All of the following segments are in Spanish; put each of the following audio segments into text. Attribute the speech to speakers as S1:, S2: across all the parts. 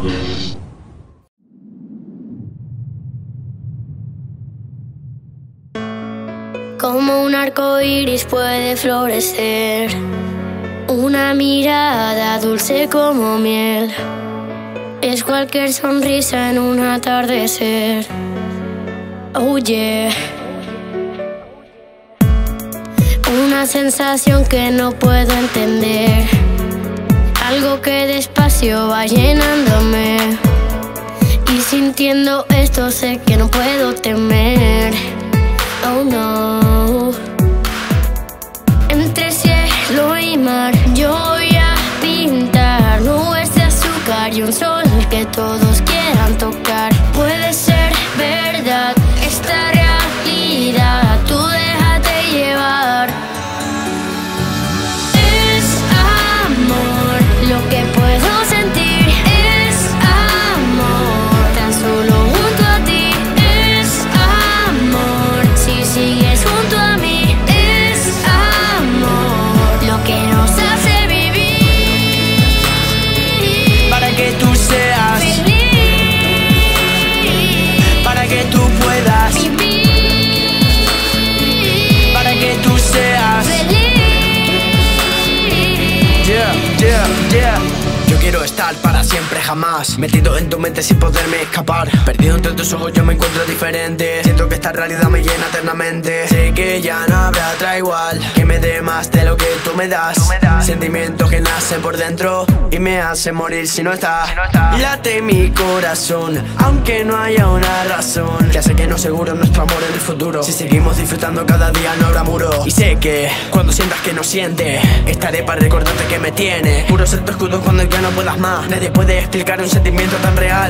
S1: Como un arco iris puede florecer, una mirada dulce como miel. Es cualquier sonrisa en un atardecer. Oh yeah. Una sensación que no puedo entender, algo que despacio va llenándome. Y sintiendo esto sé que no puedo temer. Oh no. Entre cielo y mar yo voy a pintar nubes de azúcar y un sol que todos quieran tocar. Puede ser verdad esta realidad, tú déjate llevar. Es amor lo que puedo sentir, es amor tan solo junto a ti. Es amor si sigues junto a mí, es amor lo que nos hace vivir.
S2: Para que tú seas
S1: feliz,
S2: para que tú puedas
S1: vivir,
S2: para que tú seas
S1: feliz.
S2: Yeah. Yo quiero estar para siempre, jamás metido en tu mente sin poderme escapar. Perdido entre tus ojos yo me encuentro diferente. Siento que esta realidad me llena eternamente. Sé que ya no habrá otra igual que me dé más de lo que tú me das. Sentimientos que nacen por dentro y me hacen morir si no estás. Late mi corazón, aunque no haya una razón que hace que no seguro nuestro amor en el futuro. Si seguimos disfrutando cada día no habrá muro. Y sé que cuando sientas que no sientes, estaré para recordarte que me tienes. Puro ser tu escudo cuando ya no puedas más. Nadie puede explicar un sentimiento tan real.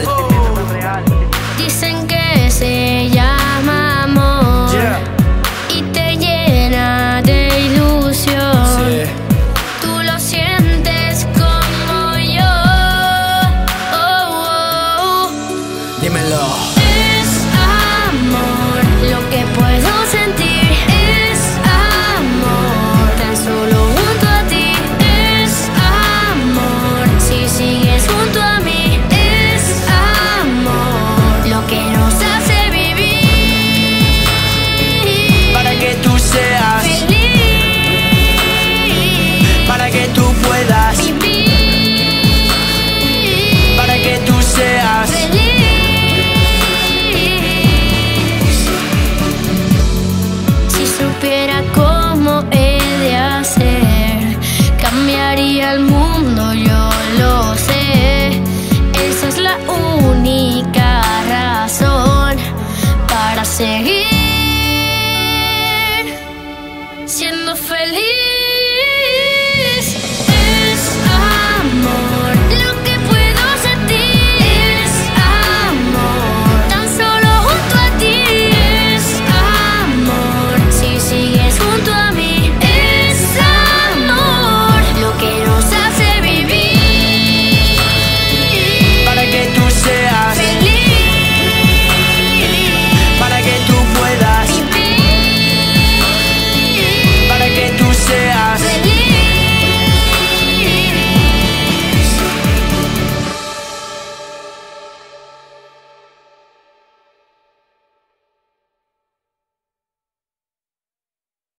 S1: Dicen que se llama amor,
S2: Yeah.
S1: y te llena de ilusión.
S2: Sí.
S1: Tú lo sientes como yo. Oh, oh, oh.
S2: Dímelo.